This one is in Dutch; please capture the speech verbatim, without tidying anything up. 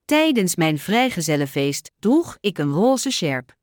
Tijdens mijn vrijgezellenfeest droeg ik een roze sjerp.